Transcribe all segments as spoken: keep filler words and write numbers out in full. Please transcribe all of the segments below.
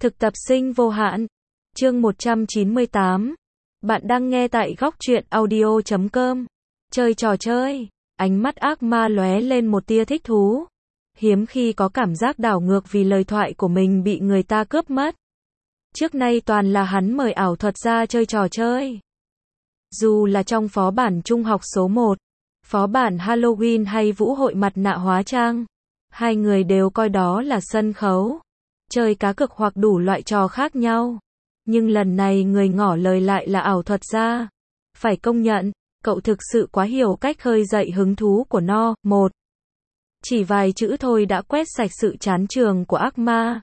Thực tập sinh vô hạn. Chương một trăm chín mươi tám. Bạn đang nghe tại góc truyện audio chấm com. Chơi trò chơi. Ánh mắt ác ma lóe lên một tia thích thú. Hiếm khi có cảm giác đảo ngược vì lời thoại của mình bị người ta cướp mất. Trước nay toàn là hắn mời ảo thuật ra chơi trò chơi. Dù là trong phó bản trung học số một, phó bản Halloween hay vũ hội mặt nạ hóa trang, hai người đều coi đó là sân khấu, chơi cá cược hoặc đủ loại trò khác nhau. Nhưng lần này người ngỏ lời lại là ảo thuật gia. Phải công nhận, cậu thực sự quá hiểu cách khơi dậy hứng thú của nó. Một. Chỉ vài chữ thôi đã quét sạch sự chán chường của ác ma.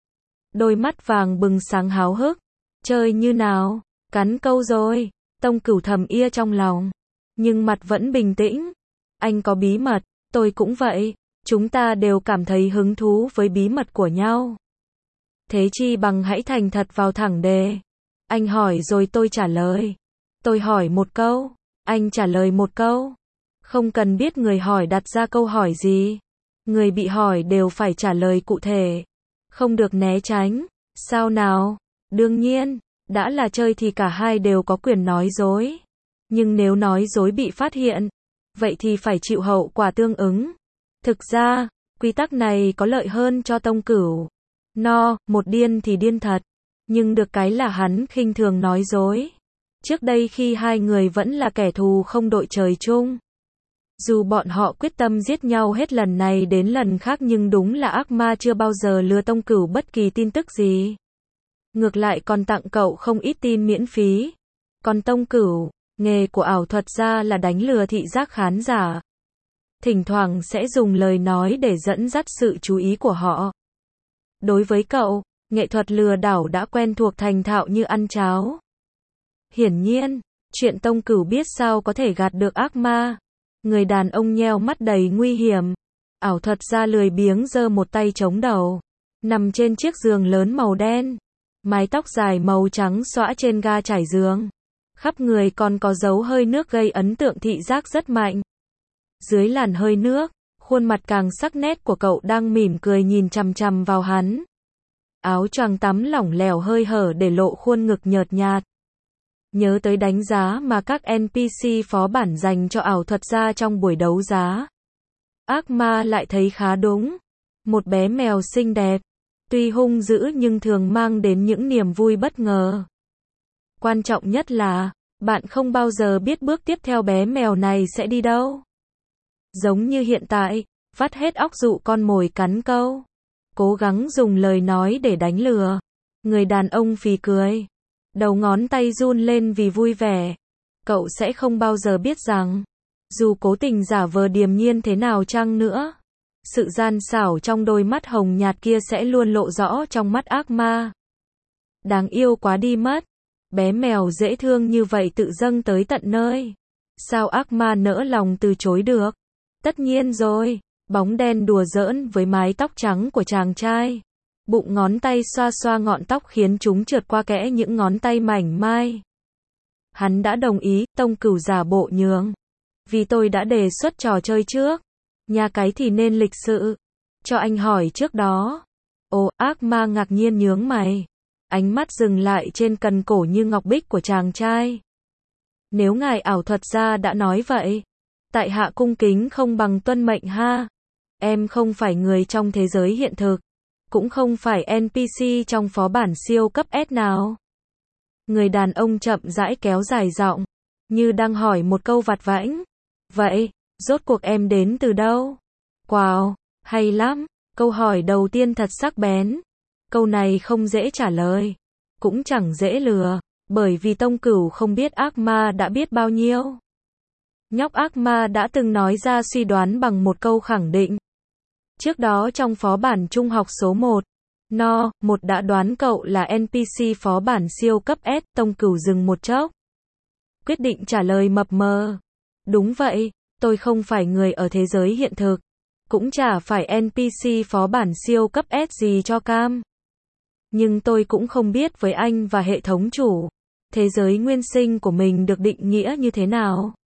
Đôi mắt vàng bừng sáng háo hức. Chơi như nào? Cắn câu rồi. Tông Cửu thầm ia trong lòng. Nhưng mặt vẫn bình tĩnh. Anh có bí mật, tôi cũng vậy. Chúng ta đều cảm thấy hứng thú với bí mật của nhau. Thế chi bằng hãy thành thật vào thẳng đề. Anh hỏi rồi tôi trả lời. Tôi hỏi một câu, anh trả lời một câu. Không cần biết người hỏi đặt ra câu hỏi gì. Người bị hỏi đều phải trả lời cụ thể. Không được né tránh. Sao nào? Đương nhiên, đã là chơi thì cả hai đều có quyền nói dối. Nhưng nếu nói dối bị phát hiện, vậy thì phải chịu hậu quả tương ứng. Thực ra, quy tắc này có lợi hơn cho Tông Cửu. No, một điên thì điên thật. Nhưng được cái là hắn khinh thường nói dối. Trước đây khi hai người vẫn là kẻ thù không đội trời chung. Dù bọn họ quyết tâm giết nhau hết lần này đến lần khác nhưng đúng là ác ma chưa bao giờ lừa Tông Cửu bất kỳ tin tức gì. Ngược lại còn tặng cậu không ít tin miễn phí. Còn Tông Cửu, nghề của ảo thuật gia là đánh lừa thị giác khán giả. Thỉnh thoảng sẽ dùng lời nói để dẫn dắt sự chú ý của họ. Đối với cậu, nghệ thuật lừa đảo đã quen thuộc thành thạo như ăn cháo. Hiển nhiên, chuyện Tông Cửu biết sao có thể gạt được ác ma. Người đàn ông nheo mắt đầy nguy hiểm. Ảo thuật gia lười biếng giơ một tay chống đầu. Nằm trên chiếc giường lớn màu đen. Mái tóc dài màu trắng xõa trên ga trải giường. Khắp người còn có dấu hơi nước gây ấn tượng thị giác rất mạnh. Dưới làn hơi nước, khuôn mặt càng sắc nét của cậu đang mỉm cười nhìn chằm chằm vào hắn. Áo choàng tắm lỏng lẻo hơi hở để lộ khuôn ngực nhợt nhạt. Nhớ tới đánh giá mà các en pê xê phó bản dành cho ảo thuật gia trong buổi đấu giá. Ác ma lại thấy khá đúng. Một bé mèo xinh đẹp. Tuy hung dữ nhưng thường mang đến những niềm vui bất ngờ. Quan trọng nhất là, bạn không bao giờ biết bước tiếp theo bé mèo này sẽ đi đâu. Giống như hiện tại, vắt hết óc dụ con mồi cắn câu. Cố gắng dùng lời nói để đánh lừa. Người đàn ông phì cười. Đầu ngón tay run lên vì vui vẻ. Cậu sẽ không bao giờ biết rằng, dù cố tình giả vờ điềm nhiên thế nào chăng nữa, sự gian xảo trong đôi mắt hồng nhạt kia sẽ luôn lộ rõ trong mắt ác ma. Đáng yêu quá đi mất. Bé mèo dễ thương như vậy tự dâng tới tận nơi. Sao ác ma nỡ lòng từ chối được? Tất nhiên rồi. Bóng đen đùa giỡn với mái tóc trắng của chàng trai. Bụng ngón tay xoa xoa ngọn tóc khiến chúng trượt qua kẽ những ngón tay mảnh mai. Hắn đã đồng ý, Tông Cửu giả bộ nhường. Vì tôi đã đề xuất trò chơi trước. Nhà cái thì nên lịch sự. Cho anh hỏi trước đó. Ồ, ác ma ngạc nhiên nhướng mày. Ánh mắt dừng lại trên cần cổ như ngọc bích của chàng trai. Nếu ngài ảo thuật gia đã nói vậy, tại hạ cung kính không bằng tuân mệnh ha. Em không phải người trong thế giới hiện thực, cũng không phải en pê xê trong phó bản siêu cấp S nào. Người đàn ông chậm rãi kéo dài giọng, như đang hỏi một câu vặt vãnh. Vậy, rốt cuộc em đến từ đâu? Wow, hay lắm. Câu hỏi đầu tiên thật sắc bén. Câu này không dễ trả lời, cũng chẳng dễ lừa, bởi vì Tông Cửu không biết ác ma đã biết bao nhiêu. Nhóc ác ma đã từng nói ra suy đoán bằng một câu khẳng định. Trước đó trong phó bản trung học số một, No, một đã đoán cậu là en pê xê phó bản siêu cấp S. Tông Cửu dừng một chốc. Quyết định trả lời mập mờ. Đúng vậy, tôi không phải người ở thế giới hiện thực. Cũng chả phải en pê xê phó bản siêu cấp S gì cho cam. Nhưng tôi cũng không biết với anh và hệ thống chủ, thế giới nguyên sinh của mình được định nghĩa như thế nào.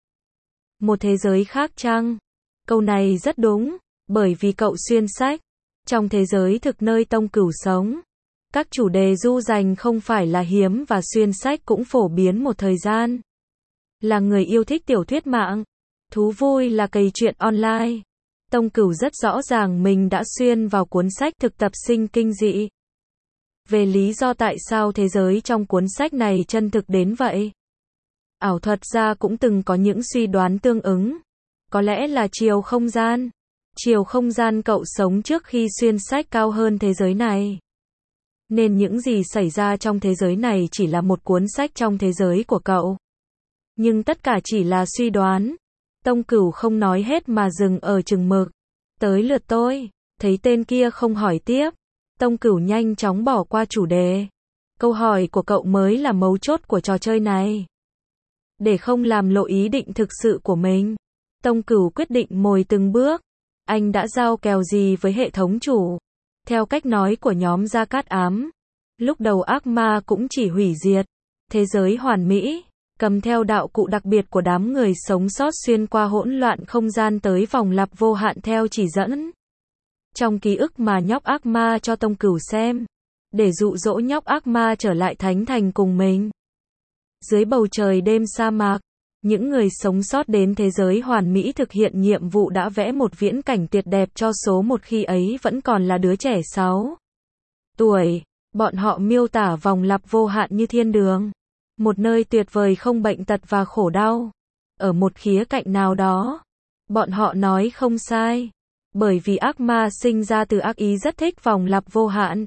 Một thế giới khác chăng? Câu này rất đúng, bởi vì cậu xuyên sách. Trong thế giới thực nơi Tông Cửu sống, Các chủ đề du dành không phải là hiếm và xuyên sách cũng phổ biến một thời gian. Là người yêu thích tiểu thuyết mạng, thú vui là cày truyện online. Tông Cửu rất rõ ràng mình đã xuyên vào cuốn sách thực tập sinh kinh dị. Về lý do tại sao thế giới trong cuốn sách này chân thực đến vậy. Ảo thuật gia cũng từng có những suy đoán tương ứng. Có lẽ là chiều không gian. Chiều không gian cậu sống trước khi xuyên sách cao hơn thế giới này. Nên những gì xảy ra trong thế giới này chỉ là một cuốn sách trong thế giới của cậu. Nhưng tất cả chỉ là suy đoán. Tông Cửu không nói hết mà dừng ở chừng mực. Tới lượt tôi. Thấy tên kia không hỏi tiếp. Tông Cửu nhanh chóng bỏ qua chủ đề. Câu hỏi của cậu mới là mấu chốt của trò chơi này. Để không làm lộ ý định thực sự của mình, Tông Cửu quyết định mồi từng bước. Anh đã giao kèo gì với hệ thống chủ? Theo cách nói của nhóm Gia Cát Ám, lúc đầu ác ma cũng chỉ hủy diệt thế giới hoàn mỹ, cầm theo đạo cụ đặc biệt của đám người sống sót xuyên qua hỗn loạn không gian tới vòng lặp vô hạn theo chỉ dẫn. Trong ký ức mà nhóc ác ma cho Tông Cửu xem, để dụ dỗ nhóc ác ma trở lại thánh thành cùng mình. Dưới bầu trời đêm sa mạc, những người sống sót đến thế giới hoàn mỹ thực hiện nhiệm vụ đã vẽ một viễn cảnh tuyệt đẹp cho số một khi ấy vẫn còn là đứa trẻ sáu tuổi. Bọn họ miêu tả vòng lặp vô hạn như thiên đường. Một nơi tuyệt vời không bệnh tật và khổ đau. Ở một khía cạnh nào đó, bọn họ nói không sai. Bởi vì ác ma sinh ra từ ác ý rất thích vòng lặp vô hạn.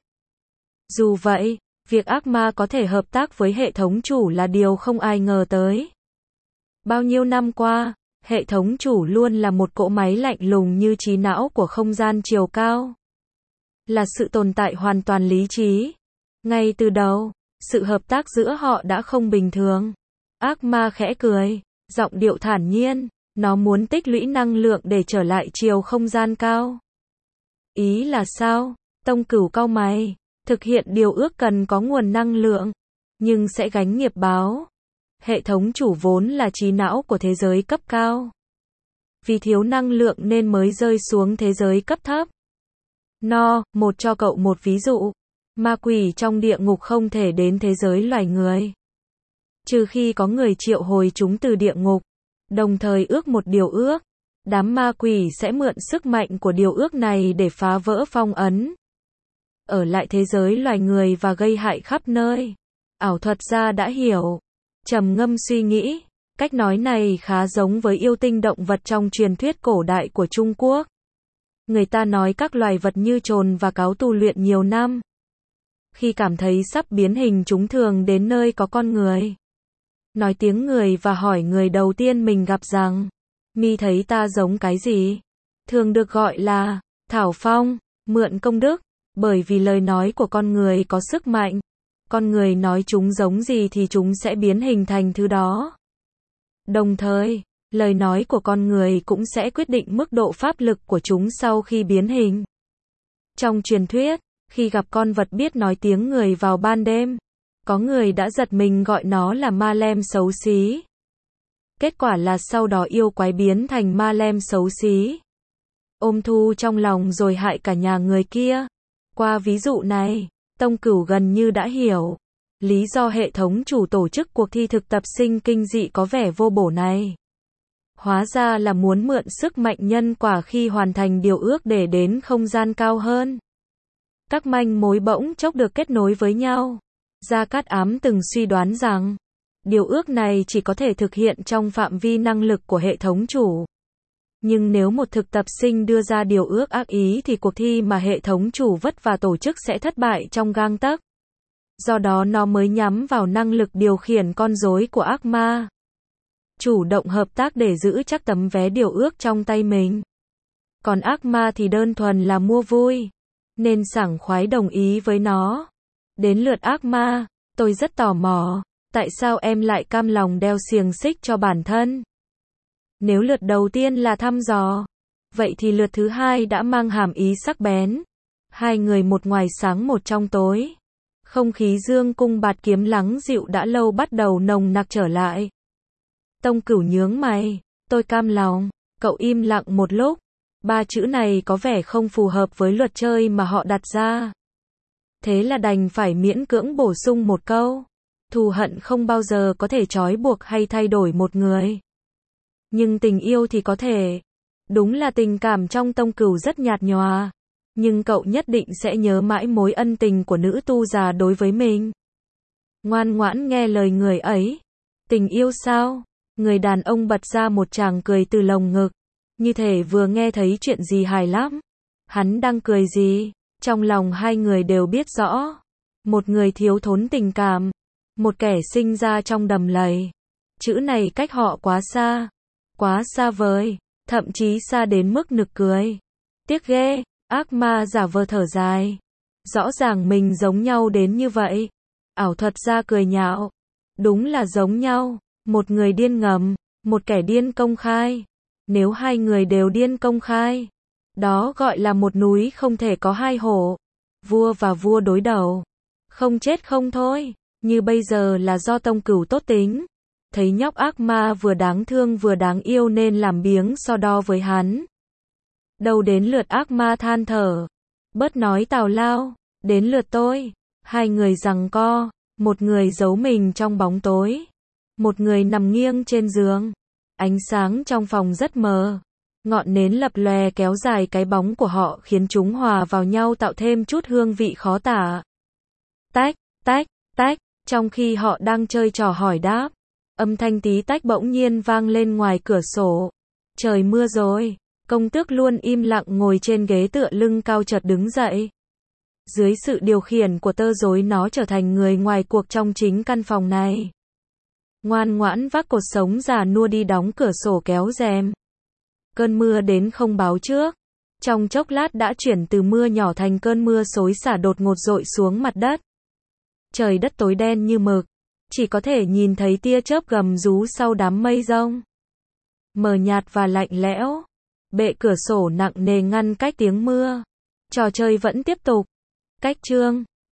Dù vậy, việc ác ma có thể hợp tác với hệ thống chủ là điều không ai ngờ tới. Bao nhiêu năm qua, hệ thống chủ luôn là một cỗ máy lạnh lùng như trí não của không gian chiều cao. Là sự tồn tại hoàn toàn lý trí. Ngay từ đầu, sự hợp tác giữa họ đã không bình thường. Ác ma khẽ cười, giọng điệu thản nhiên, nó muốn tích lũy năng lượng để trở lại chiều không gian cao. Ý là sao? Tông Cửu cau mày. Thực hiện điều ước cần có nguồn năng lượng, nhưng sẽ gánh nghiệp báo. Hệ thống chủ vốn là trí não của thế giới cấp cao. Vì thiếu năng lượng nên mới rơi xuống thế giới cấp thấp. No, một cho cậu một ví dụ. Ma quỷ trong địa ngục không thể đến thế giới loài người. Trừ khi có người triệu hồi chúng từ địa ngục, đồng thời ước một điều ước. Đám ma quỷ sẽ mượn sức mạnh của điều ước này để phá vỡ phong ấn. Ở lại thế giới loài người và gây hại khắp nơi. Ảo thuật gia đã hiểu. Trầm ngâm suy nghĩ. Cách nói này khá giống với yêu tinh động vật trong truyền thuyết cổ đại của Trung Quốc. Người ta nói các loài vật như trồn và cáo tu luyện nhiều năm. Khi cảm thấy sắp biến hình chúng thường đến nơi có con người. Nói tiếng người và hỏi người đầu tiên mình gặp rằng, mi thấy ta giống cái gì? Thường được gọi là thảo phong, mượn công đức. Bởi vì lời nói của con người có sức mạnh. Con người nói chúng giống gì thì chúng sẽ biến hình thành thứ đó. Đồng thời, lời nói của con người cũng sẽ quyết định mức độ pháp lực của chúng sau khi biến hình. Trong truyền thuyết, khi gặp con vật biết nói tiếng người vào ban đêm, có người đã giật mình gọi nó là ma lem xấu xí. Kết quả là sau đó yêu quái biến thành ma lem xấu xí. Ôm thu trong lòng rồi hại cả nhà người kia. Qua ví dụ này, Tông Cửu gần như đã hiểu lý do hệ thống chủ tổ chức cuộc thi thực tập sinh kinh dị có vẻ vô bổ này. Hóa ra là muốn mượn sức mạnh nhân quả khi hoàn thành điều ước để đến không gian cao hơn. Các manh mối bỗng chốc được kết nối với nhau. Gia Cát Ám từng suy đoán rằng, điều ước này chỉ có thể thực hiện trong phạm vi năng lực của hệ thống chủ. Nhưng nếu một thực tập sinh đưa ra điều ước ác ý thì cuộc thi mà hệ thống chủ vất vả tổ chức sẽ thất bại trong gang tấc. Do đó nó mới nhắm vào năng lực điều khiển con rối của ác ma. Chủ động hợp tác để giữ chắc tấm vé điều ước trong tay mình. Còn ác ma thì đơn thuần là mua vui, nên sảng khoái đồng ý với nó. Đến lượt ác ma, tôi rất tò mò, tại sao em lại cam lòng đeo xiềng xích cho bản thân? Nếu lượt đầu tiên là thăm dò, vậy thì lượt thứ hai đã mang hàm ý sắc bén. Hai người một ngoài sáng một trong tối. Không khí dương cung bạt kiếm lắng dịu đã lâu bắt đầu nồng nặc trở lại. Tông Cửu nhướng mày, tôi cam lòng. Cậu im lặng một lúc. Ba chữ này có vẻ không phù hợp với luật chơi mà họ đặt ra. Thế là đành phải miễn cưỡng bổ sung một câu. Thù hận không bao giờ có thể trói buộc hay thay đổi một người. Nhưng tình yêu thì có thể. Đúng là tình cảm trong Tông Cửu rất nhạt nhòa. Nhưng cậu nhất định sẽ nhớ mãi mối ân tình của nữ tu già đối với mình. Ngoan ngoãn nghe lời người ấy. Tình yêu sao? Người đàn ông bật ra một tràng cười từ lồng ngực. Như thể vừa nghe thấy chuyện gì hài lắm. Hắn đang cười gì? Trong lòng hai người đều biết rõ. Một người thiếu thốn tình cảm. Một kẻ sinh ra trong đầm lầy. Chữ này cách họ quá xa. Quá xa vời. Thậm chí xa đến mức nực cười. Tiếc ghê. Ác ma giả vờ thở dài. Rõ ràng mình giống nhau đến như vậy. Ảo thuật ra cười nhạo. Đúng là giống nhau. Một người điên ngầm. Một kẻ điên công khai. Nếu hai người đều điên công khai. Đó gọi là một núi không thể có hai hổ. Vua và vua đối đầu. Không chết không thôi. Như bây giờ là do Tông Cửu tốt tính. Thấy nhóc ác ma vừa đáng thương vừa đáng yêu nên làm biếng so đo với hắn. Đâu đến lượt ác ma than thở. Bớt nói tào lao. Đến lượt tôi. Hai người giằng co. Một người giấu mình trong bóng tối. Một người nằm nghiêng trên giường. Ánh sáng trong phòng rất mờ. Ngọn nến lập lòe kéo dài cái bóng của họ khiến chúng hòa vào nhau tạo thêm chút hương vị khó tả. Tách, tách, tách. Trong khi họ đang chơi trò hỏi đáp. Âm thanh tí tách bỗng nhiên vang lên ngoài cửa sổ. Trời mưa rồi. Công tước luôn im lặng ngồi trên ghế tựa lưng cao chợt đứng dậy. Dưới sự điều khiển của tơ rối nó trở thành người ngoài cuộc trong chính căn phòng này. Ngoan ngoãn vác cột sống già nua đi đóng cửa sổ kéo rèm. Cơn mưa đến không báo trước. Trong chốc lát đã chuyển từ mưa nhỏ thành cơn mưa xối xả đột ngột dội xuống mặt đất. Trời đất tối đen như mực. Chỉ có thể nhìn thấy tia chớp gầm rú sau đám mây rông. Mờ nhạt và lạnh lẽo. Bệ cửa sổ nặng nề ngăn cách tiếng mưa. Trò chơi vẫn tiếp tục. Cách chương